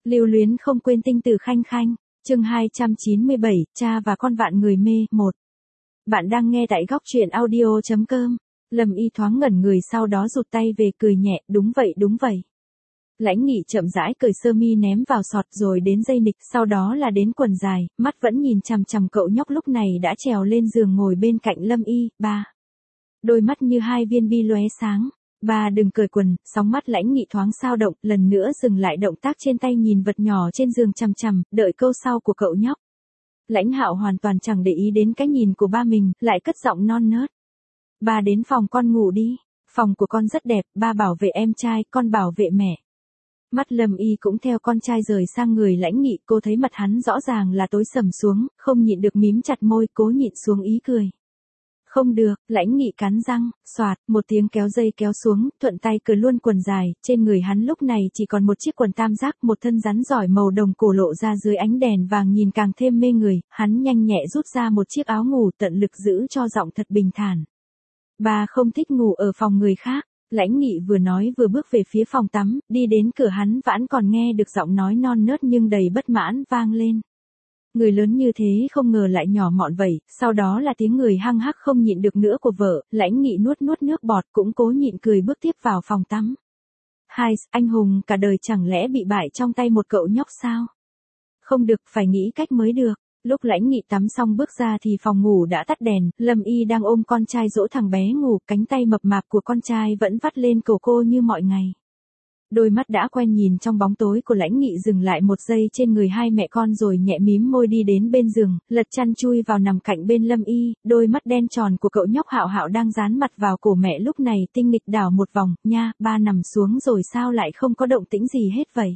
Lưu luyến không quên tinh tử Khanh Khanh, chương 297, cha và con vạn người mê, 1. Bạn đang nghe tại góc truyện audio.com. Lâm Y thoáng ngẩn người sau đó rụt tay về cười nhẹ, đúng vậy. Lãnh Nghị chậm rãi cởi sơ mi ném vào sọt rồi đến dây nịch, sau đó là đến quần dài, mắt vẫn nhìn chằm chằm cậu nhóc lúc này đã trèo lên giường ngồi bên cạnh Lâm Y, ba. Đôi mắt như hai viên bi lóe sáng. Ba đừng cởi quần, sóng mắt Lãnh Nghị thoáng sao động, lần nữa dừng lại động tác trên tay nhìn vật nhỏ trên giường chằm chằm, đợi câu sau của cậu nhóc. Lãnh Hạo hoàn toàn chẳng để ý đến cái nhìn của ba mình, lại cất giọng non nớt. Ba đến phòng con ngủ đi, phòng của con rất đẹp, ba bảo vệ em trai, con bảo vệ mẹ. Mắt Lâm Y cũng theo con trai rời sang người Lãnh Nghị, cô thấy mặt hắn rõ ràng là tối sầm xuống, không nhịn được mím chặt môi, cố nhịn xuống ý cười. Không được, Lãnh Nghị cắn răng, xoạt, một tiếng kéo dây kéo xuống, thuận tay cởi luôn quần dài, trên người hắn lúc này chỉ còn một chiếc quần tam giác, một thân rắn giỏi màu đồng cổ lộ ra dưới ánh đèn vàng nhìn càng thêm mê người, hắn nhanh nhẹ rút ra một chiếc áo ngủ tận lực giữ cho giọng thật bình thản. Ba không thích ngủ ở phòng người khác, Lãnh Nghị vừa nói vừa bước về phía phòng tắm, đi đến cửa hắn vẫn còn nghe được giọng nói non nớt nhưng đầy bất mãn vang lên. Người lớn như thế không ngờ lại nhỏ mọn vậy, sau đó là tiếng người hăng hắc không nhịn được nữa của vợ, Lãnh Nghị nuốt nước bọt cũng cố nhịn cười bước tiếp vào phòng tắm. Hai, anh hùng cả đời chẳng lẽ bị bại trong tay một cậu nhóc sao? Không được, phải nghĩ cách mới được. Lúc Lãnh Nghị tắm xong bước ra thì phòng ngủ đã tắt đèn, Lâm Y đang ôm con trai dỗ thằng bé ngủ, cánh tay mập mạp của con trai vẫn vắt lên cổ cô như mọi ngày. Đôi mắt đã quen nhìn trong bóng tối của Lãnh Nghị dừng lại một giây trên người hai mẹ con rồi nhẹ mím môi đi đến bên giường, lật chăn chui vào nằm cạnh bên Lâm Y, đôi mắt đen tròn của cậu nhóc Hạo Hạo đang dán mặt vào cổ mẹ lúc này tinh nghịch đảo một vòng, nha, ba nằm xuống rồi sao lại không có động tĩnh gì hết vậy?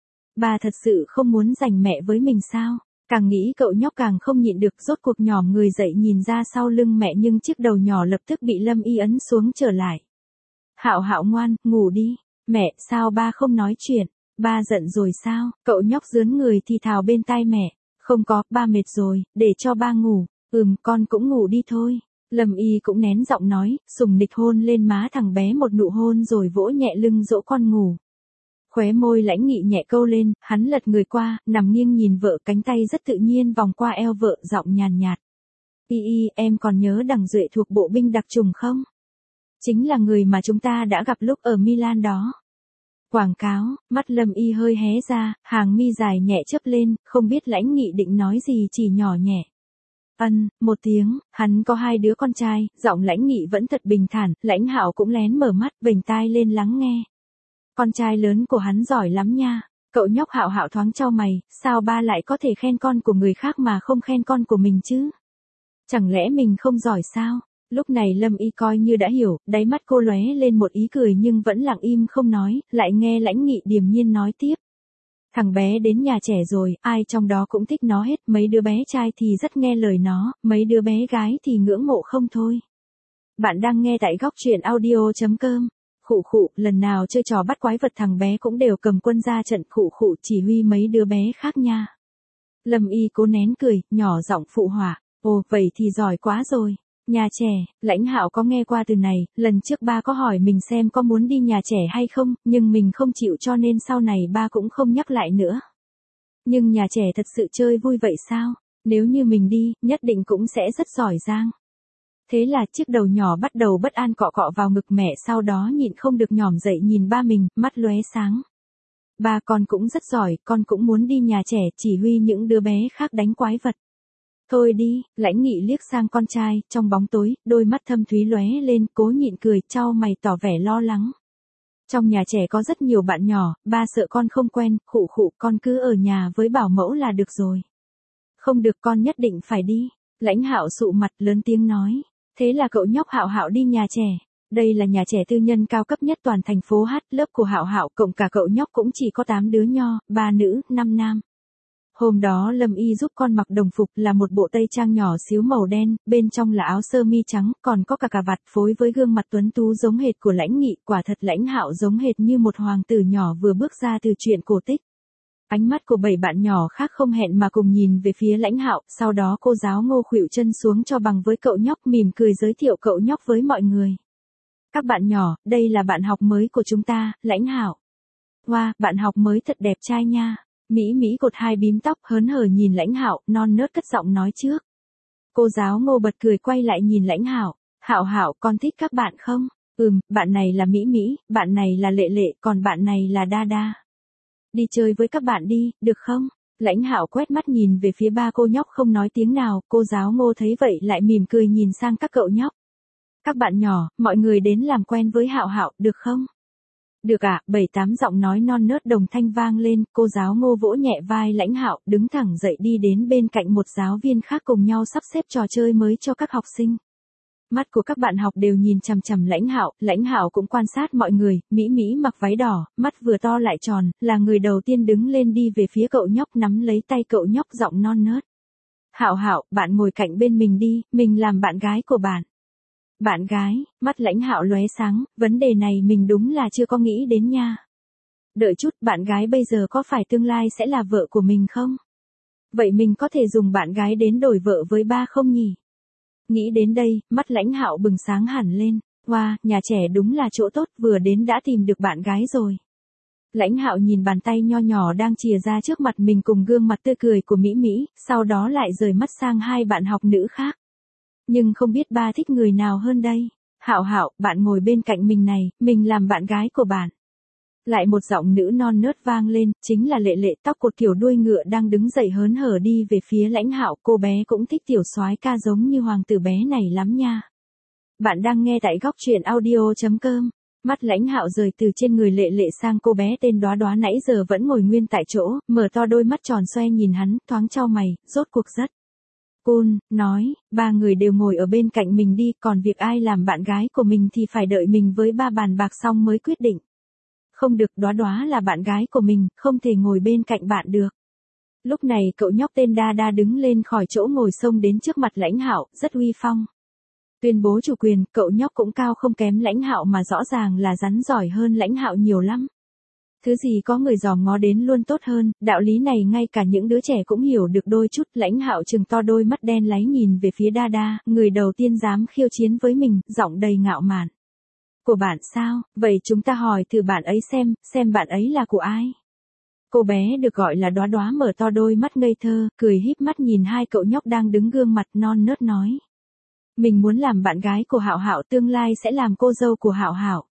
Ba thật sự không muốn giành mẹ với mình sao? Càng nghĩ cậu nhóc càng không nhịn được, rốt cuộc nhòm người dậy nhìn ra sau lưng mẹ nhưng chiếc đầu nhỏ lập tức bị Lâm Y ấn xuống trở lại. Hạo Hạo ngoan, ngủ đi. Mẹ, sao ba không nói chuyện? Ba giận rồi sao? Cậu nhóc rướn người thì thào bên tai mẹ. Không có, ba mệt rồi, để cho ba ngủ. Con cũng ngủ đi thôi. Lâm Y cũng nén giọng nói, sùng nịch hôn lên má thằng bé một nụ hôn rồi vỗ nhẹ lưng dỗ con ngủ. Khóe môi Lãnh Nghị nhẹ câu lên, hắn lật người qua, nằm nghiêng nhìn vợ, cánh tay rất tự nhiên vòng qua eo vợ, giọng nhàn nhạt. Y, em còn nhớ Đằng Duệ thuộc bộ binh đặc trùng không? Chính là người mà chúng ta đã gặp lúc ở Milan đó. Quảng cáo, mắt Lâm Y hơi hé ra, hàng mi dài nhẹ chớp lên, không biết Lãnh Nghị định nói gì chỉ nhỏ nhẹ. Một tiếng, hắn có hai đứa con trai, giọng Lãnh Nghị vẫn thật bình thản, Lãnh Hạo cũng lén mở mắt, vểnh tai lên lắng nghe. Con trai lớn của hắn giỏi lắm nha. Cậu nhóc Hạo Hạo thoáng chau mày, sao ba lại có thể khen con của người khác mà không khen con của mình chứ? Chẳng lẽ mình không giỏi sao? Lúc này Lâm Y coi như đã hiểu, đáy mắt cô lóe lên một ý cười nhưng vẫn lặng im không nói, lại nghe Lãnh Nghị điềm nhiên nói tiếp. Thằng bé đến nhà trẻ rồi, ai trong đó cũng thích nó hết, mấy đứa bé trai thì rất nghe lời nó, mấy đứa bé gái thì ngưỡng mộ không thôi. Bạn đang nghe tại góc truyện audio.com. Khụ, lần nào chơi trò bắt quái vật thằng bé cũng đều cầm quân ra trận, khụ chỉ huy mấy đứa bé khác nha. Lâm Y cố nén cười, nhỏ giọng phụ họa, ồ vậy thì giỏi quá rồi. Nhà trẻ, Lãnh Hạo có nghe qua từ này, lần trước ba có hỏi mình xem có muốn đi nhà trẻ hay không, nhưng mình không chịu cho nên sau này ba cũng không nhắc lại nữa. Nhưng nhà trẻ thật sự chơi vui vậy sao? Nếu như mình đi, nhất định cũng sẽ rất giỏi giang. Thế là chiếc đầu nhỏ bắt đầu bất an cọ cọ vào ngực mẹ, sau đó nhịn không được nhòm dậy nhìn ba mình, mắt lóe sáng. Ba, con cũng rất giỏi, con cũng muốn đi nhà trẻ chỉ huy những đứa bé khác đánh quái vật. Thôi đi, Lãnh Nghị liếc sang con trai, trong bóng tối, đôi mắt thâm thúy lóe lên, cố nhịn cười, chau mày tỏ vẻ lo lắng. Trong nhà trẻ có rất nhiều bạn nhỏ, ba sợ con không quen, khụ, con cứ ở nhà với bảo mẫu là được rồi. Không được, con nhất định phải đi. Lãnh Hạo sụ mặt lớn tiếng nói. Thế là cậu nhóc Hạo Hạo đi nhà trẻ. Đây là nhà trẻ tư nhân cao cấp nhất toàn thành phố H, lớp của Hạo Hạo cộng cả cậu nhóc cũng chỉ có 8 đứa nho, 3 nữ, 5 nam. Hôm đó Lâm Y giúp con mặc đồng phục là một bộ tây trang nhỏ xíu màu đen, bên trong là áo sơ mi trắng, còn có cả cà vạt phối với gương mặt tuấn tú giống hệt của Lãnh Nghị, quả thật Lãnh Hạo giống hệt như một hoàng tử nhỏ vừa bước ra từ truyện cổ tích. Ánh mắt của 7 bạn nhỏ khác không hẹn mà cùng nhìn về phía Lãnh Hạo, sau đó cô giáo Ngô khuỵu chân xuống cho bằng với cậu nhóc, mỉm cười giới thiệu cậu nhóc với mọi người. Các bạn nhỏ, đây là bạn học mới của chúng ta, Lãnh Hạo. Wow, bạn học mới thật đẹp trai nha. Mỹ Mỹ cột hai bím tóc hớn hở nhìn Lãnh Hạo, non nớt cất giọng nói trước. Cô giáo Ngô bật cười quay lại nhìn Lãnh Hạo, Hạo Hạo con thích các bạn không? Bạn này là Mỹ Mỹ, bạn này là Lệ Lệ, còn bạn này là Đa Đa. Đi chơi với các bạn đi, được không? Lãnh Hạo quét mắt nhìn về phía ba cô nhóc không nói tiếng nào, cô giáo Ngô thấy vậy lại mỉm cười nhìn sang các cậu nhóc. Các bạn nhỏ, mọi người đến làm quen với Hạo Hạo, được không? Được ạ, 7-8 giọng nói non nớt đồng thanh vang lên, cô giáo Ngô vỗ nhẹ vai Lãnh Hạo, đứng thẳng dậy đi đến bên cạnh một giáo viên khác cùng nhau sắp xếp trò chơi mới cho các học sinh. Mắt của các bạn học đều nhìn chằm chằm Lãnh Hạo cũng quan sát mọi người, Mỹ Mỹ mặc váy đỏ, mắt vừa to lại tròn, là người đầu tiên đứng lên đi về phía cậu nhóc nắm lấy tay cậu nhóc giọng non nớt. Hạo Hạo, bạn ngồi cạnh bên mình đi, mình làm bạn gái của bạn. Bạn gái, mắt Lãnh Hạo lóe sáng, vấn đề này mình đúng là chưa có nghĩ đến nha. Đợi chút, bạn gái bây giờ có phải tương lai sẽ là vợ của mình không? Vậy mình có thể dùng bạn gái đến đổi vợ với ba không nhỉ? Nghĩ đến đây, mắt Lãnh Hạo bừng sáng hẳn lên. Wow, nhà trẻ đúng là chỗ tốt, vừa đến đã tìm được bạn gái rồi. Lãnh Hạo nhìn bàn tay nho nhỏ đang chìa ra trước mặt mình cùng gương mặt tươi cười của Mỹ Mỹ, sau đó lại rời mắt sang hai bạn học nữ khác. Nhưng không biết ba thích người nào hơn đây? Hạo Hạo, bạn ngồi bên cạnh mình này, mình làm bạn gái của bạn. Lại một giọng nữ non nớt vang lên, chính là Lệ Lệ tóc cột kiểu đuôi ngựa đang đứng dậy hớn hở đi về phía Lãnh Hạo, cô bé cũng thích tiểu soái ca giống như hoàng tử bé này lắm nha. Bạn đang nghe tại góc truyện audio.com. Mắt Lãnh Hạo rời từ trên người Lệ Lệ sang cô bé tên Đóa Đóa nãy giờ vẫn ngồi nguyên tại chỗ, mở to đôi mắt tròn xoe nhìn hắn, thoáng chau mày, rốt cuộc rất cool, nói, ba người đều ngồi ở bên cạnh mình đi, còn việc ai làm bạn gái của mình thì phải đợi mình với ba bàn bạc xong mới quyết định. Không được, Đóa Đóa là bạn gái của mình, không thể ngồi bên cạnh bạn được. Lúc này cậu nhóc tên Đa Đa đứng lên khỏi chỗ ngồi xông đến trước mặt Lãnh Hạo, rất uy phong. Tuyên bố chủ quyền, cậu nhóc cũng cao không kém Lãnh Hạo mà rõ ràng là rắn giỏi hơn Lãnh Hạo nhiều lắm. Thứ gì có người dòm ngó đến luôn tốt hơn, đạo lý này ngay cả những đứa trẻ cũng hiểu được đôi chút. Lãnh Hạo trừng to đôi mắt đen láy nhìn về phía Đa Đa, người đầu tiên dám khiêu chiến với mình, giọng đầy ngạo mạn. Của bạn sao, vậy chúng ta hỏi thử bạn ấy xem bạn ấy là của ai. Cô bé được gọi là Đóa Đóa mở to đôi mắt ngây thơ, cười híp mắt nhìn hai cậu nhóc đang đứng gương mặt non nớt nói. Mình muốn làm bạn gái của Hạo Hạo, tương lai sẽ làm cô dâu của Hạo Hạo.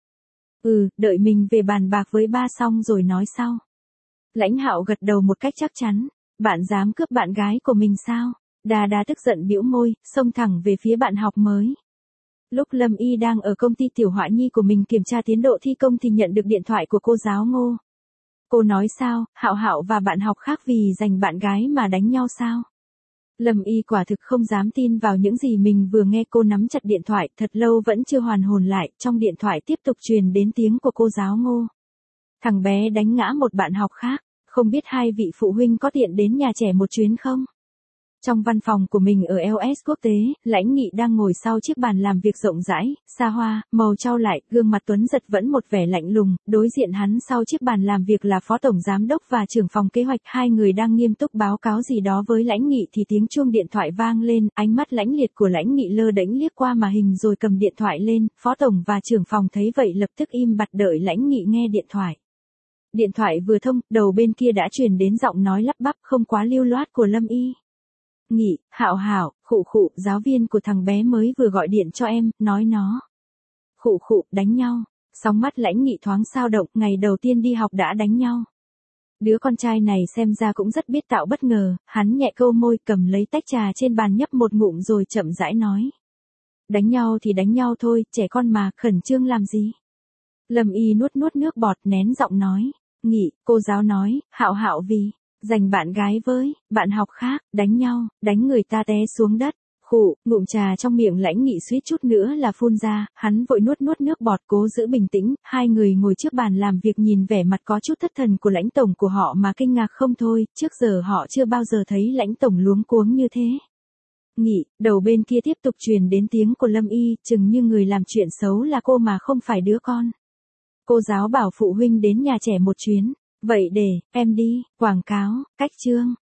Đợi mình về bàn bạc với ba xong rồi nói sau. Lãnh Hạo gật đầu một cách chắc chắn. Bạn dám cướp bạn gái của mình sao? Đa Đa tức giận bĩu môi, xông thẳng về phía bạn học mới. Lúc Lâm Y đang ở công ty tiểu họa nhi của mình kiểm tra tiến độ thi công thì nhận được điện thoại của cô giáo Ngô. Cô nói sao, Hạo Hạo và bạn học khác vì giành bạn gái mà đánh nhau sao? Lâm Y quả thực không dám tin vào những gì mình vừa nghe, cô nắm chặt điện thoại, thật lâu vẫn chưa hoàn hồn lại, trong điện thoại tiếp tục truyền đến tiếng của cô giáo Ngô. Thằng bé đánh ngã một bạn học khác, không biết hai vị phụ huynh có tiện đến nhà trẻ một chuyến không? Trong văn phòng của mình ở LS Quốc tế, Lãnh Nghị đang ngồi sau chiếc bàn làm việc rộng rãi, xa hoa, màu trau lại, gương mặt tuấn giật vẫn một vẻ lạnh lùng, đối diện hắn sau chiếc bàn làm việc là phó tổng giám đốc và trưởng phòng kế hoạch, hai người đang nghiêm túc báo cáo gì đó với Lãnh Nghị thì tiếng chuông điện thoại vang lên, ánh mắt lãnh liệt của Lãnh Nghị lơ đễnh liếc qua màn hình rồi cầm điện thoại lên, phó tổng và trưởng phòng thấy vậy lập tức im bặt đợi Lãnh Nghị nghe điện thoại. Điện thoại vừa thông, đầu bên kia đã truyền đến giọng nói lắp bắp không quá lưu loát của Lâm Y. Nghị, Hạo Hạo, khụ, giáo viên của thằng bé mới vừa gọi điện cho em, nói nó. Khụ, đánh nhau. Sóng mắt Lãnh Nghị thoáng xao động, ngày đầu tiên đi học đã đánh nhau. Đứa con trai này xem ra cũng rất biết tạo bất ngờ, hắn nhẹ câu môi cầm lấy tách trà trên bàn nhấp một ngụm rồi chậm rãi nói. Đánh nhau thì đánh nhau thôi, trẻ con mà, khẩn trương làm gì? Lâm Y nuốt nước bọt nén giọng nói. Nghị, cô giáo nói, Hạo Hạo vì giành bạn gái với bạn học khác, đánh nhau, đánh người ta té xuống đất. Khụ, ngụm trà trong miệng Lãnh Nghị suýt chút nữa là phun ra, hắn vội nuốt nước bọt cố giữ bình tĩnh, hai người ngồi trước bàn làm việc nhìn vẻ mặt có chút thất thần của Lãnh tổng của họ mà kinh ngạc không thôi, trước giờ họ chưa bao giờ thấy Lãnh tổng luống cuống như thế. Nghị, đầu bên kia tiếp tục truyền đến tiếng của Lâm Y, chừng như người làm chuyện xấu là cô mà không phải đứa con. Cô giáo bảo phụ huynh đến nhà trẻ một chuyến. Vậy để, em đi, quảng cáo, cách chương.